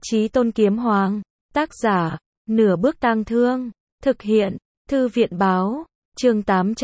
Chí Tôn Kiếm Hoàng, tác giả, Nửa Bước Tang Thương, thực hiện, Thư viện báo, chương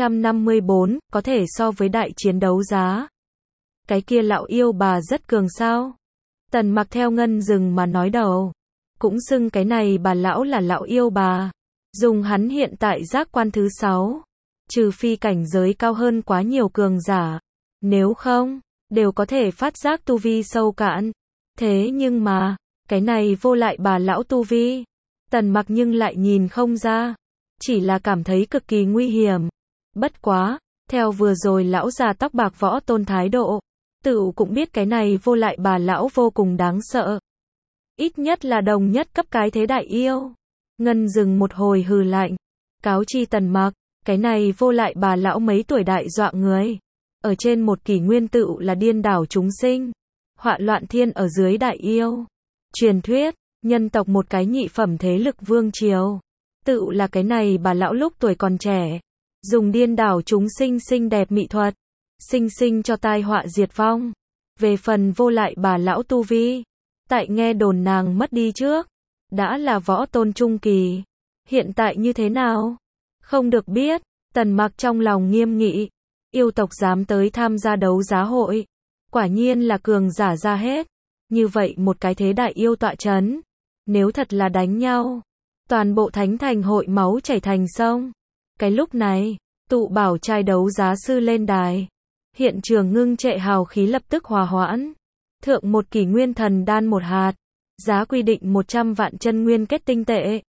854, có thể so với đại chiến đấu giá. Cái kia lão yêu bà rất cường sao? Tần Mặc theo Ngân Dừng mà nói đầu. Cũng xưng cái này bà lão là lão yêu bà. Dùng hắn hiện tại giác quan thứ 6. Trừ phi cảnh giới cao hơn quá nhiều cường giả. Nếu không, đều có thể phát giác tu vi sâu cạn. Thế nhưng mà, cái này vô lại bà lão tu vi. Tần Mặc nhưng lại nhìn không ra. Chỉ là cảm thấy cực kỳ nguy hiểm. Bất quá, theo vừa rồi lão già tóc bạc Võ Tôn thái độ, tự cũng biết cái này vô lại bà lão vô cùng đáng sợ. Ít nhất là đồng nhất cấp cái thế đại yêu. Ngân Dừng một hồi hừ lạnh. Cáo chi Tần Mặc, cái này vô lại bà lão mấy tuổi đại dọa người. Ở trên một kỷ nguyên tự là điên đảo chúng sinh. Họa loạn thiên ở dưới đại yêu. Truyền thuyết, nhân tộc một cái nhị phẩm thế lực vương triều. Tự là cái này bà lão lúc tuổi còn trẻ. Dùng điên đảo chúng sinh xinh đẹp mỹ thuật. Sinh sinh cho tai họa diệt vong. Về phần vô lại bà lão tu vi. Tại nghe đồn nàng mất đi trước. Đã là võ tôn trung kỳ. Hiện tại như thế nào? Không được biết. Tần Mặc trong lòng nghiêm nghị. Yêu tộc dám tới tham gia đấu giá hội. Quả nhiên là cường giả ra hết. Như vậy một cái thế đại yêu tọa chấn. Nếu thật là đánh nhau. Toàn bộ thánh thành hội máu chảy thành sông. Cái lúc này, tụ bảo trai đấu giá sư lên đài. Hiện trường ngưng trệ hào khí lập tức hòa hoãn. Thượng một kỷ nguyên thần đan một hạt. Giá quy định 100 vạn chân nguyên kết tinh tệ.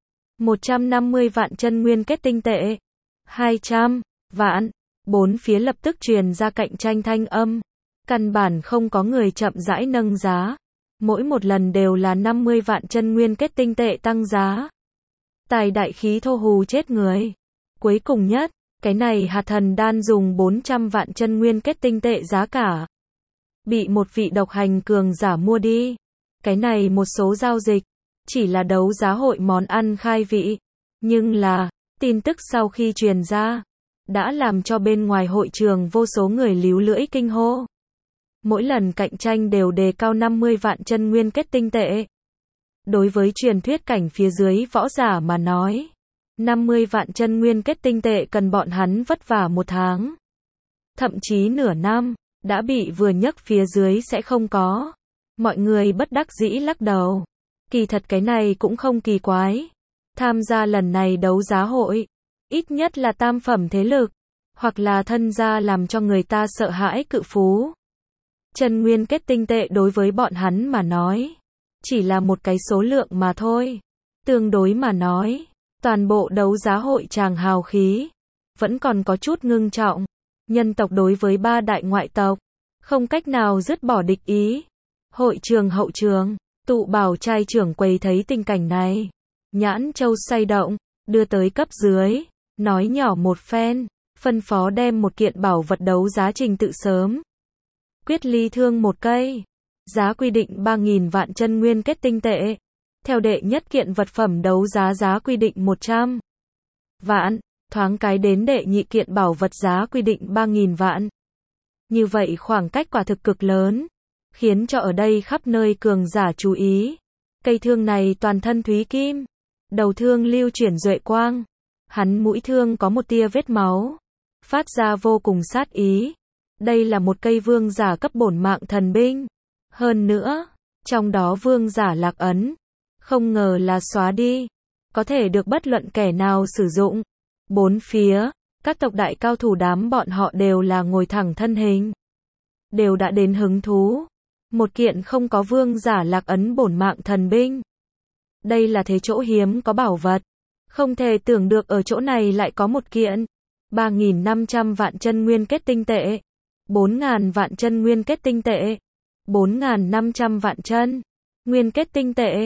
150 vạn chân nguyên kết tinh tệ. 200 vạn. Bốn phía lập tức truyền ra cạnh tranh thanh âm. Căn bản không có người chậm rãi nâng giá. Mỗi một lần đều là 50 vạn chân nguyên kết tinh tệ tăng giá. Tài đại khí thô hù chết người. Cuối cùng nhất, cái này hạt thần đan dùng 400 vạn chân nguyên kết tinh tệ giá cả. Bị một vị độc hành cường giả mua đi. Cái này một số giao dịch. Chỉ là đấu giá hội món ăn khai vị. Nhưng là, tin tức sau khi truyền ra. Đã làm cho bên ngoài hội trường vô số người líu lưỡi kinh hô. Mỗi lần cạnh tranh đều đề cao 50 vạn chân nguyên kết tinh tệ. Đối với truyền thuyết cảnh phía dưới võ giả mà nói. 50 vạn chân nguyên kết tinh tệ cần bọn hắn vất vả một tháng. Thậm chí nửa năm, đã bị vừa nhấc phía dưới sẽ không có. Mọi người bất đắc dĩ lắc đầu. Kỳ thật cái này cũng không kỳ quái. Tham gia lần này đấu giá hội. Ít nhất là tam phẩm thế lực. Hoặc là thân gia làm cho người ta sợ hãi cự phú. Chân nguyên kết tinh tệ đối với bọn hắn mà nói. Chỉ là một cái số lượng mà thôi. Tương đối mà nói. Toàn bộ đấu giá hội tràng hào khí. Vẫn còn có chút ngưng trọng. Nhân tộc đối với ba đại ngoại tộc. Không cách nào dứt bỏ địch ý. Hội trường hậu trường. Tụ bảo trai trưởng quầy thấy tình cảnh này. Nhãn châu xoay động. Đưa tới cấp dưới. Nói nhỏ một phen. Phân phó đem một kiện bảo vật đấu giá trình tự sớm. Quyết ly thương một cây. Giá quy định 3.000 vạn chân nguyên kết tinh tệ. Theo đệ nhất kiện vật phẩm đấu giá giá quy định 100 vạn. Thoáng cái đến đệ nhị kiện bảo vật giá quy định 3.000 vạn. Như vậy khoảng cách quả thực cực lớn. Khiến cho ở đây khắp nơi cường giả chú ý. Cây thương này toàn thân thúy kim. Đầu thương lưu chuyển duệ quang. Hắn mũi thương có một tia vết máu. Phát ra vô cùng sát ý. Đây là một cây vương giả cấp bổn mạng thần binh. Hơn nữa, trong đó vương giả lạc ấn. Không ngờ là xóa đi. Có thể được bất luận kẻ nào sử dụng. Bốn phía, các tộc đại cao thủ đám bọn họ đều là ngồi thẳng thân hình. Đều đã đến hứng thú. Một kiện không có vương giả lạc ấn bổn mạng thần binh. Đây là thế chỗ hiếm có bảo vật. Không thể tưởng được ở chỗ này lại có một kiện. 3.500 vạn chân nguyên kết tinh tệ. 4.000 vạn chân nguyên kết tinh tệ. 4.500 vạn chân nguyên kết tinh tệ.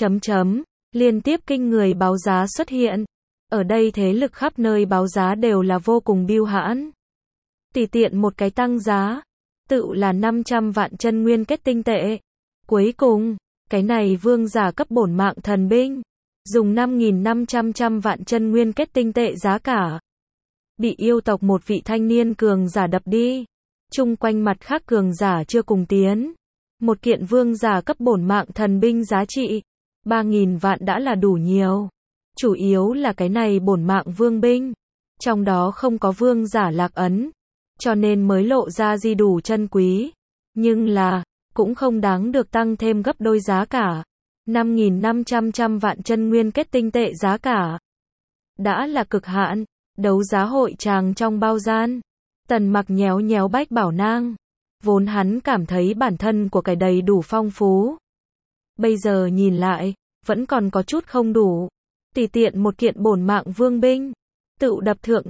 Liên tiếp kinh người báo giá xuất hiện. Ở đây thế lực khắp nơi báo giá đều là vô cùng biêu hãn. Tùy tiện một cái tăng giá. Tự là 500 vạn chân nguyên kết tinh tệ. Cuối cùng, cái này vương giả cấp bổn mạng thần binh. Dùng 5.500 vạn chân nguyên kết tinh tệ giá cả. Bị yêu tộc một vị thanh niên cường giả đập đi. Chung quanh mặt khác cường giả chưa cùng tiến. Một kiện vương giả cấp bổn mạng thần binh giá trị 3.000 vạn đã là đủ nhiều. Chủ yếu là cái này bổn mạng vương binh, trong đó không có vương giả lạc ấn, cho nên mới lộ ra gì đủ chân quý. Nhưng là, cũng không đáng được tăng thêm gấp đôi giá cả. 5.500 vạn chân nguyên kết tinh tệ giá cả. Đã là cực hạn, đấu giá hội tràng trong bao gian. Tần Mặc nhéo nhéo Bách Bảo Nang. Vốn hắn cảm thấy bản thân của cái đầy đủ phong phú. Bây giờ nhìn lại, vẫn còn có chút không đủ. Tùy tiện một kiện bổn mạng vương binh, tự đập thượng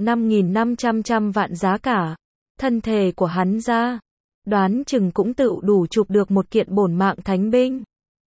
5.500 vạn giá cả. Thân thể của hắn ra, đoán chừng cũng tự đủ chụp được một kiện bổn mạng thánh binh.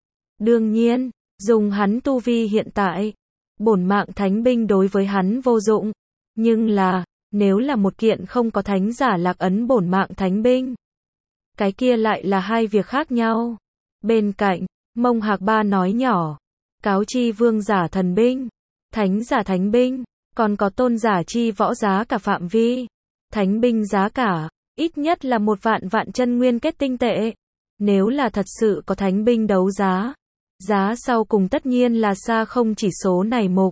Đương nhiên, dùng hắn tu vi hiện tại, bổn mạng thánh binh đối với hắn vô dụng. Nhưng là, nếu là một kiện không có thánh giả lạc ấn bổn mạng thánh binh, cái kia lại là hai việc khác nhau. Bên cạnh, Mông Hạc Ba nói nhỏ, cáo chi vương giả thần binh, thánh giả thánh binh, còn có tôn giả chi võ giá cả phạm vi. Thánh binh giá cả, ít nhất là 1 vạn vạn chân nguyên kết tinh tệ. Nếu là thật sự có thánh binh đấu giá, giá sau cùng tất nhiên là xa không chỉ số này mục.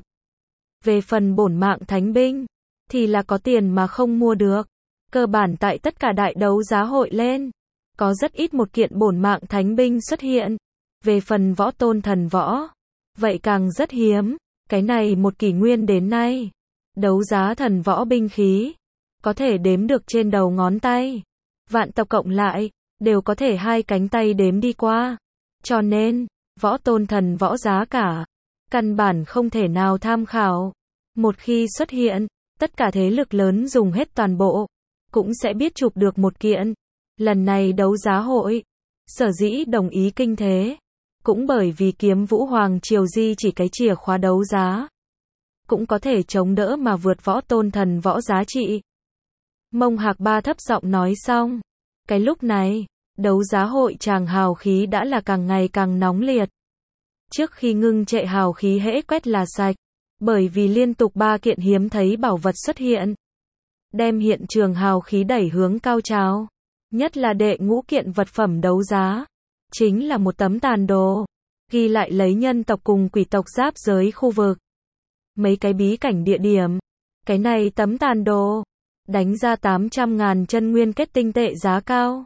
Về phần bổn mạng thánh binh, thì là có tiền mà không mua được. Cơ bản tại tất cả đại đấu giá hội lên, có rất ít một kiện bổn mạng thánh binh xuất hiện. Về phần võ tôn thần võ, vậy càng rất hiếm. Cái này một kỷ nguyên đến nay, đấu giá thần võ binh khí, có thể đếm được trên đầu ngón tay. Vạn tộc cộng lại, đều có thể 2 cánh tay đếm đi qua. Cho nên, võ tôn thần võ giá cả, căn bản không thể nào tham khảo. Một khi xuất hiện, tất cả thế lực lớn dùng hết toàn bộ, cũng sẽ biết chụp được một kiện. Lần này đấu giá hội, sở dĩ đồng ý kinh thế, cũng bởi vì Kiếm Vũ Hoàng Triều di chỉ cái chìa khóa đấu giá, cũng có thể chống đỡ mà vượt võ tôn thần võ giá trị. Mông Hạc Ba thấp giọng nói xong. Cái lúc này, đấu giá hội tràng hào khí đã là càng ngày càng nóng liệt. Trước khi ngưng trệ hào khí hễ quét là sạch, bởi vì liên tục 3 kiện hiếm thấy bảo vật xuất hiện, đem hiện trường hào khí đẩy hướng cao trào. Nhất là đệ ngũ kiện vật phẩm đấu giá, chính là một tấm tàn đồ, ghi lại lấy nhân tộc cùng quỷ tộc giáp giới khu vực, mấy cái bí cảnh địa điểm. Cái này tấm tàn đồ, đánh ra 800.000 chân nguyên kết tinh tệ giá cao.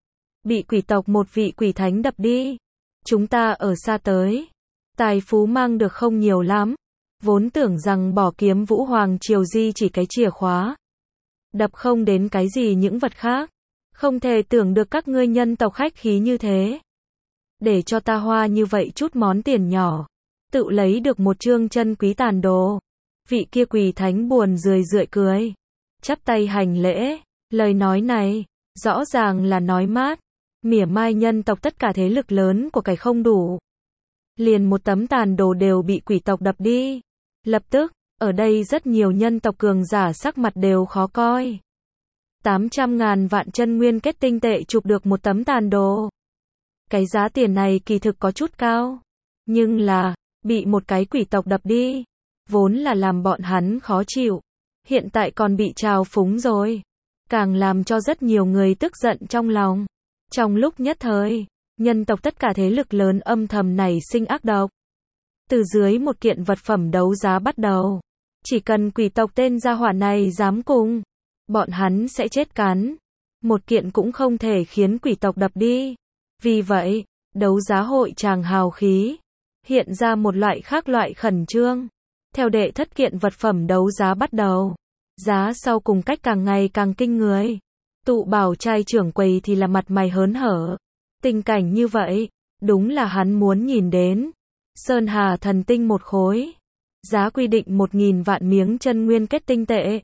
Bị quỷ tộc một vị quỷ thánh đập đi. Chúng ta ở xa tới, tài phú mang được không nhiều lắm. Vốn tưởng rằng bỏ Kiếm Vũ Hoàng Triều di chỉ cái chìa khóa, đập không đến cái gì những vật khác. Không thể tưởng được các ngươi nhân tộc khách khí như thế. Để cho ta hoa như vậy chút món tiền nhỏ, tự lấy được một chương chân quý tàn đồ. Vị kia quỷ thánh buồn rười rượi cười, chắp tay hành lễ. Lời nói này, rõ ràng là nói mát, mỉa mai nhân tộc tất cả thế lực lớn của cái không đủ. Liền một tấm tàn đồ đều bị quỷ tộc đập đi. Lập tức, ở đây rất nhiều nhân tộc cường giả sắc mặt đều khó coi. 800.000 vạn chân nguyên kết tinh tệ chụp được một tấm tàn đồ. Cái giá tiền này kỳ thực có chút cao. Nhưng là, bị một cái quỷ tộc đập đi, vốn là làm bọn hắn khó chịu. Hiện tại còn bị trào phúng rồi, càng làm cho rất nhiều người tức giận trong lòng. Trong lúc nhất thời, nhân tộc tất cả thế lực lớn âm thầm nảy sinh ác độc. Từ dưới một kiện vật phẩm đấu giá bắt đầu, chỉ cần quỷ tộc tên gia hỏa này dám cùng, bọn hắn sẽ chết cắn. Một kiện cũng không thể khiến quỷ tộc đập đi. Vì vậy, đấu giá hội tràng hào khí hiện ra một loại khác loại khẩn trương. Theo đệ thất kiện vật phẩm đấu giá bắt đầu, giá sau cùng cách càng ngày càng kinh người. Tụ Bảo trai trưởng quầy thì là mặt mày hớn hở. Tình cảnh như vậy, đúng là hắn muốn nhìn đến. Sơn Hà thần tinh một khối, giá quy định 1.000 vạn miếng chân nguyên kết tinh tệ.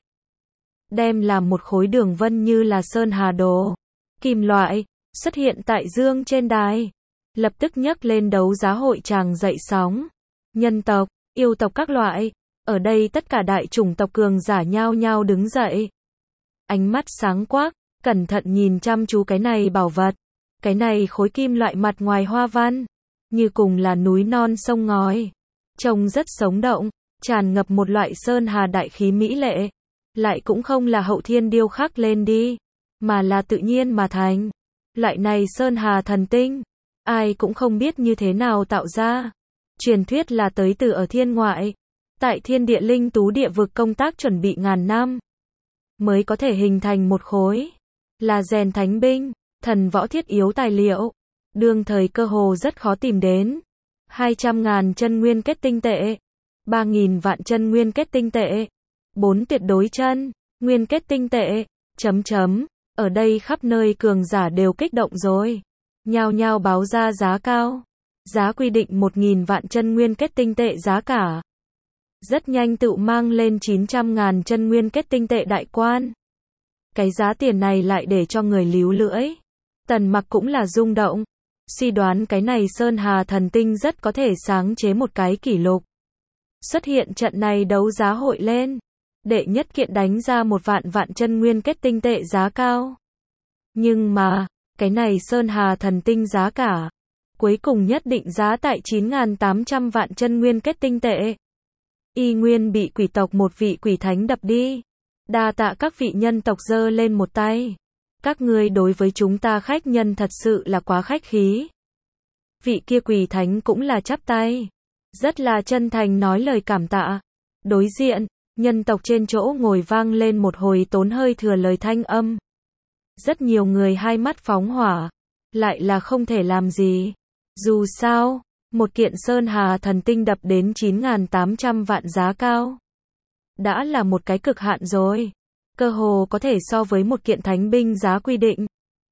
Đem làm một khối đường vân như là Sơn Hà đồ, kim loại, xuất hiện tại dương trên đài. Lập tức nhấc lên đấu giá hội tràng dậy sóng. Nhân tộc, yêu tộc các loại, ở đây tất cả đại chủng tộc cường giả nhao nhao đứng dậy. Ánh mắt sáng quắc, cẩn thận nhìn chăm chú cái này bảo vật. Cái này khối kim loại mặt ngoài hoa văn, như cùng là núi non sông ngòi. Trông rất sống động, tràn ngập một loại sơn hà đại khí mỹ lệ. Lại cũng không là hậu thiên điêu khắc lên đi, mà là tự nhiên mà thành. Loại này sơn hà thần tinh, ai cũng không biết như thế nào tạo ra. Truyền thuyết là tới từ ở thiên ngoại. Tại thiên địa linh tú địa vực công tác chuẩn bị ngàn năm. Mới có thể hình thành một khối. Là rèn thánh binh, thần võ thiết yếu tài liệu. Đương thời cơ hồ rất khó tìm đến. 200.000 chân nguyên kết tinh tệ. 3.000 vạn chân nguyên kết tinh tệ. 4 tuyệt đối chân, nguyên kết tinh tệ. Ở đây khắp nơi cường giả đều kích động rồi. Nhao nhao báo ra giá cao. Giá quy định 1.000 vạn chân nguyên kết tinh tệ giá cả. Rất nhanh tự mang lên 900.000 chân nguyên kết tinh tệ đại quan. Cái giá tiền này lại để cho người líu lưỡi. Tần Mặc cũng là rung động. Suy đoán cái này Sơn Hà thần tinh rất có thể sáng chế một cái kỷ lục. Xuất hiện trận này đấu giá hội lên. Đệ nhất kiện đánh ra 1 vạn chân nguyên kết tinh tệ giá cao. Nhưng mà, cái này Sơn Hà thần tinh giá cả. Cuối cùng nhất định giá tại 9.800 vạn chân nguyên kết tinh tệ. Y nguyên bị quỷ tộc một vị quỷ thánh đập đi. Đa tạ các vị nhân tộc giơ lên một tay. Các ngươi đối với chúng ta khách nhân thật sự là quá khách khí. Vị kia quỷ thánh cũng là chắp tay. Rất là chân thành nói lời cảm tạ. Đối diện, nhân tộc trên chỗ ngồi vang lên một hồi tốn hơi thừa lời thanh âm. Rất nhiều người hai mắt phóng hỏa. Lại là không thể làm gì. Dù sao, một kiện Sơn Hà thần tinh đập đến 9.800 vạn giá cao. Đã là một cái cực hạn rồi. Cơ hồ có thể so với một kiện thánh binh giá quy định.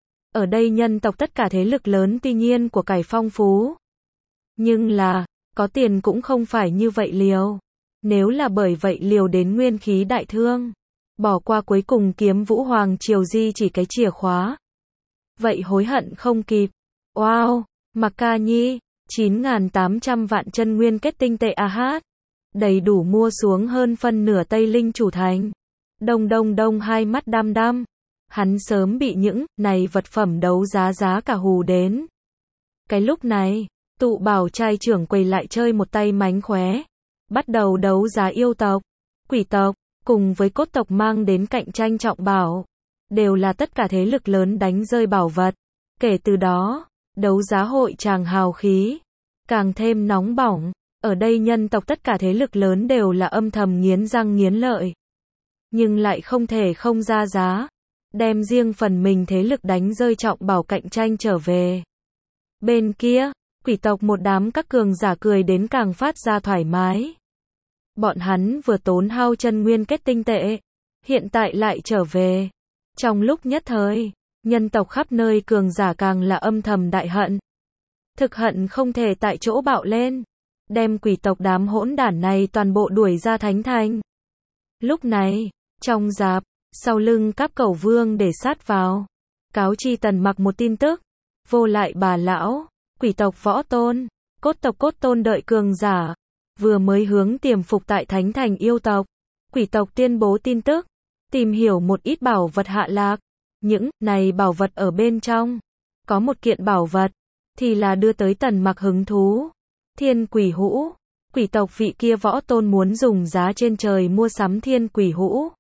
Ở đây nhân tộc tất cả thế lực lớn tuy nhiên của cải phong phú. Nhưng là, có tiền cũng không phải như vậy liều. Nếu là bởi vậy liều đến nguyên khí đại thương. Bỏ qua cuối cùng kiếm Vũ Hoàng Triều di chỉ cái chìa khóa. Vậy hối hận không kịp. Wow, Mặc Ca Nhi, 9.800 vạn chân nguyên kết tinh tệ AH. Đầy đủ mua xuống hơn phân nửa Tây Linh chủ thành. Đông hai mắt đăm đăm. Hắn sớm bị những này vật phẩm đấu giá cả hù đến. Cái lúc này, Tụ Bảo trai trưởng quầy lại chơi một tay mánh khóe. Bắt đầu đấu giá yêu tộc, quỷ tộc, cùng với cốt tộc mang đến cạnh tranh trọng bảo. Đều là tất cả thế lực lớn đánh rơi bảo vật. Kể từ đó, đấu giá hội tràng hào khí. Càng thêm nóng bỏng. Ở đây nhân tộc tất cả thế lực lớn đều là âm thầm nghiến răng nghiến lợi. Nhưng lại không thể không ra giá. Đem riêng phần mình thế lực đánh rơi trọng bảo cạnh tranh trở về. Bên kia, quỷ tộc một đám các cường giả cười đến càng phát ra thoải mái. Bọn hắn vừa tốn hao chân nguyên kết tinh tệ. Hiện tại lại trở về. Trong lúc nhất thời, nhân tộc khắp nơi cường giả càng là âm thầm đại hận. Thực hận không thể tại chỗ bạo lên. Đem quỷ tộc đám hỗn đản này toàn bộ đuổi ra thánh thành. Lúc này, trong giáp, sau lưng Cáp Cẩu Vương để sát vào. Cáo chi Tần Mặc một tin tức. Vô lại bà lão, quỷ tộc võ tôn, cốt tôn đợi cường giả. Vừa mới hướng tiềm phục tại thánh thành yêu tộc. Quỷ tộc tuyên bố tin tức. Tìm hiểu một ít bảo vật hạ lạc. Những này bảo vật ở bên trong. Có một kiện bảo vật. Thì là đưa tới Tần Mặc hứng thú. Thiên quỷ hũ. Quỷ tộc vị kia võ tôn muốn dùng giá trên trời mua sắm thiên quỷ hũ.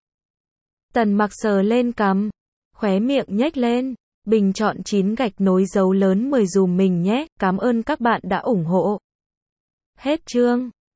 Tần Mặc sờ lên cằm. Khóe miệng nhếch lên. Bình chọn 9 gạch nối dấu lớn 10 dùm mình nhé. Cảm ơn các bạn đã ủng hộ. Hết chương.